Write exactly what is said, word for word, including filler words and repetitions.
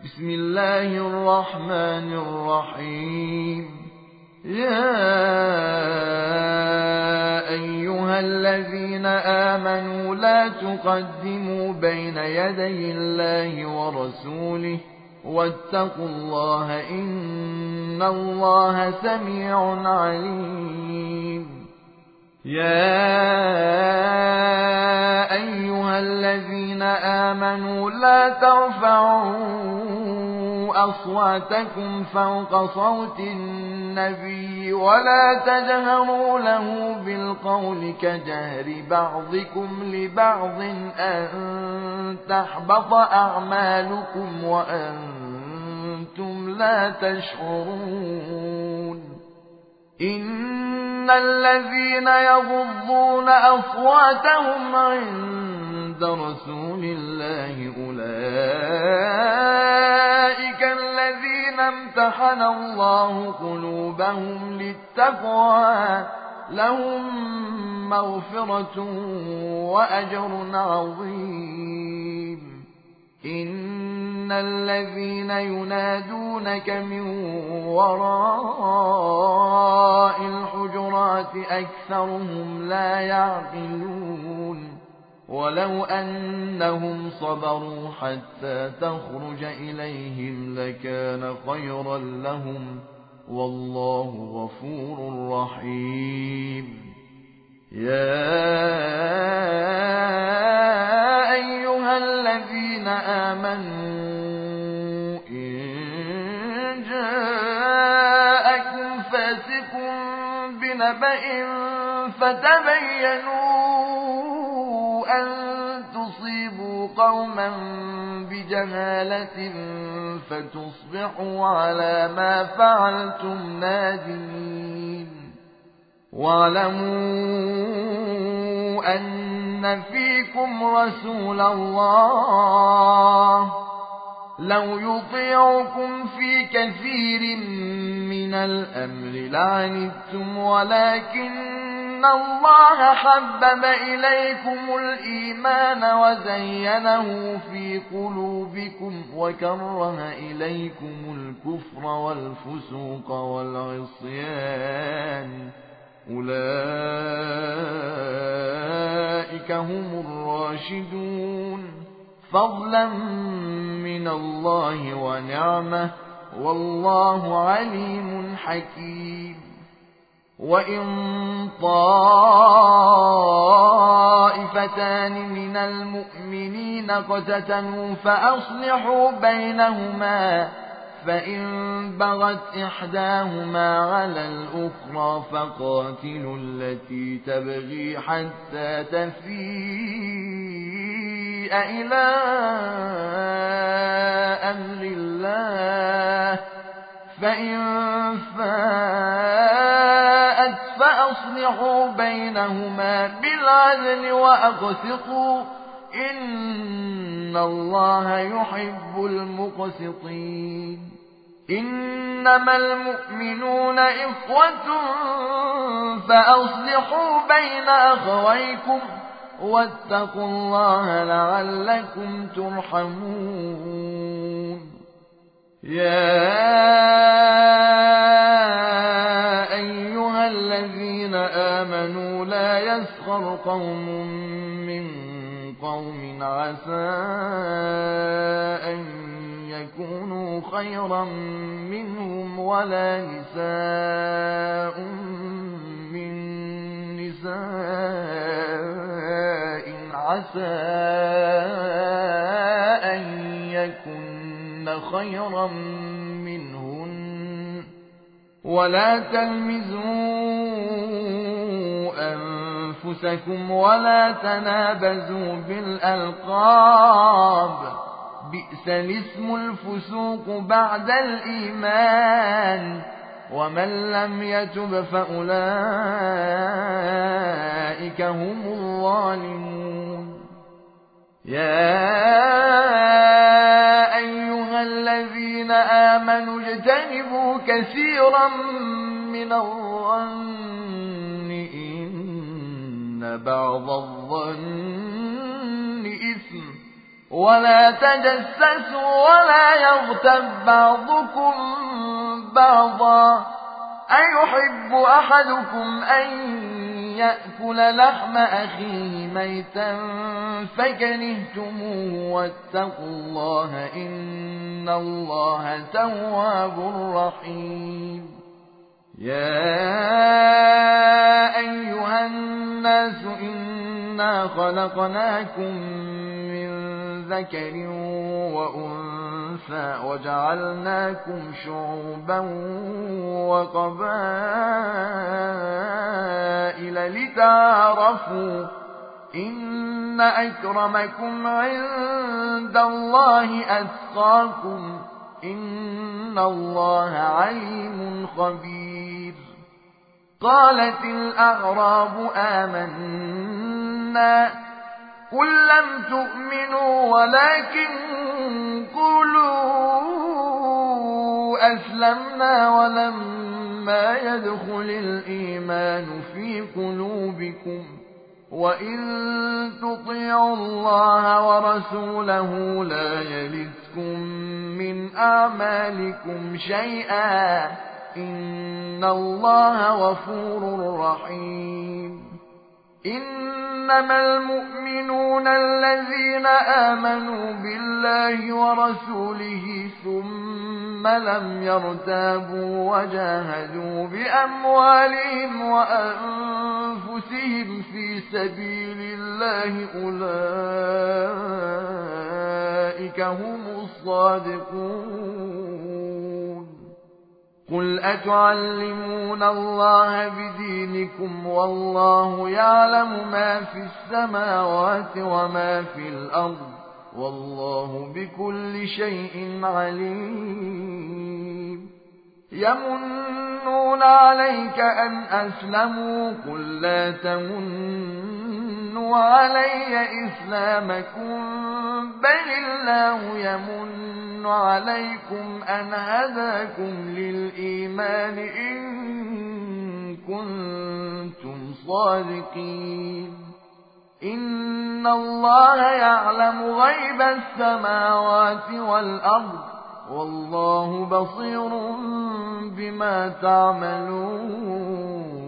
بسم الله الرحمن الرحيم. يا أيها الذين آمنوا لا تقدموا بين يدي الله ورسوله واتقوا الله إن الله سميع عليم. يا أيها الذين آمنوا لا ترفعوا أصواتكم فوق صوت النبي ولا تجهروا له بالقول كجهر بعضكم لبعض أن تحبط أعمالكم وأنتم لا تشعرون. إن الذين يغضون أصواتهم عند رسول الله أولئك الذين امتحن الله قلوبهم للتقوى لهم مغفرة وأجر عظيم. إن الذين ينادونك من وراء الحجرات أكثرهم لا يعقلون. ولو أنهم صبروا حتى تخرج إليهم لكان خيرا لهم والله غفور رحيم. يا أيها الذين آمنوا إن جاءكم فاسق بنبأ فتبينوا أن تصيبوا قوما بجهالة فتصبحوا على ما فعلتم نادمين. واعلموا أن فيكم رسول الله لو يطيعكم في كثير من الأمر لعنتم ولكن الله حبب إليكم الإيمان وزينه في قلوبكم وكره إليكم الكفر والفسوق والعصيان أولئك هم الراشدون فضلا من الله ونعمه والله عليم حكيم. وإن طائفتان من المؤمنين اقتتلوا فأصلحوا بينهما فإن بغت إحداهما على الأخرى فقاتلوا التي تبغي حتى تفيء إلى أمر الله فإن فاءت فأصلحوا بينهما بالعدل وأقسطوا إن الله يحب المقسطين. إنما المؤمنون إخوة فأصلحوا بين أخويكم واتقوا الله لعلكم ترحمون. يا أيها الذين آمنوا لا يسخر قوم من قوم عسى أن يكونوا خيرا منهم ولا نساء من نساء عسى أن يكن خيرا منهن ولا تلمزوا أنفسكم ولا تنابزوا بالألقاب بئس الاسم الفسوق بعد الإيمان ومن لم يتب فأولئك هم الظالمون. يا أيها الذين آمنوا اجتنبوا كثيرا من الظن إن بعض الظن إثم ولا تجسسوا ولا يغتب بعضكم بعضا أيحب أحدكم أن يأكل لحم أخيه ميتا فكرهتموه واتقوا الله إن الله تواب رحيم. يا أيها الناس إنا خلقناكم من ذكر وأنثى وجعلناكم شعوبا وقبائل لتعارفوا إن أكرمكم عند الله أتقاكم إن الله عليم خبير. قالت الأعراب آمنا قل لم تؤمنوا ولكن قولوا أسلمنا ولما يدخل الإيمان في قلوبكم وإن تطيعوا الله ورسوله لا يلتكم من أعمالكم شيئا إن الله غفور رحيم. إنما المؤمنون الذين آمنوا بالله ورسوله ثم لم يرتابوا وجاهدوا بأموالهم وأنفسهم في سبيل الله أولئك هم الصادقون. قل أتعلمون الله بدينكم والله يعلم ما في السماوات وما في الأرض والله بكل شيء عليم. يمنون عليك أن أسلموا قل لا تمنوا علي إسلامكم بل الله يمن عليكم أن هداكم للإيمان إن كنتم صادقين. إن الله يعلم غيب السماوات والأرض والله بصير بما تعملون.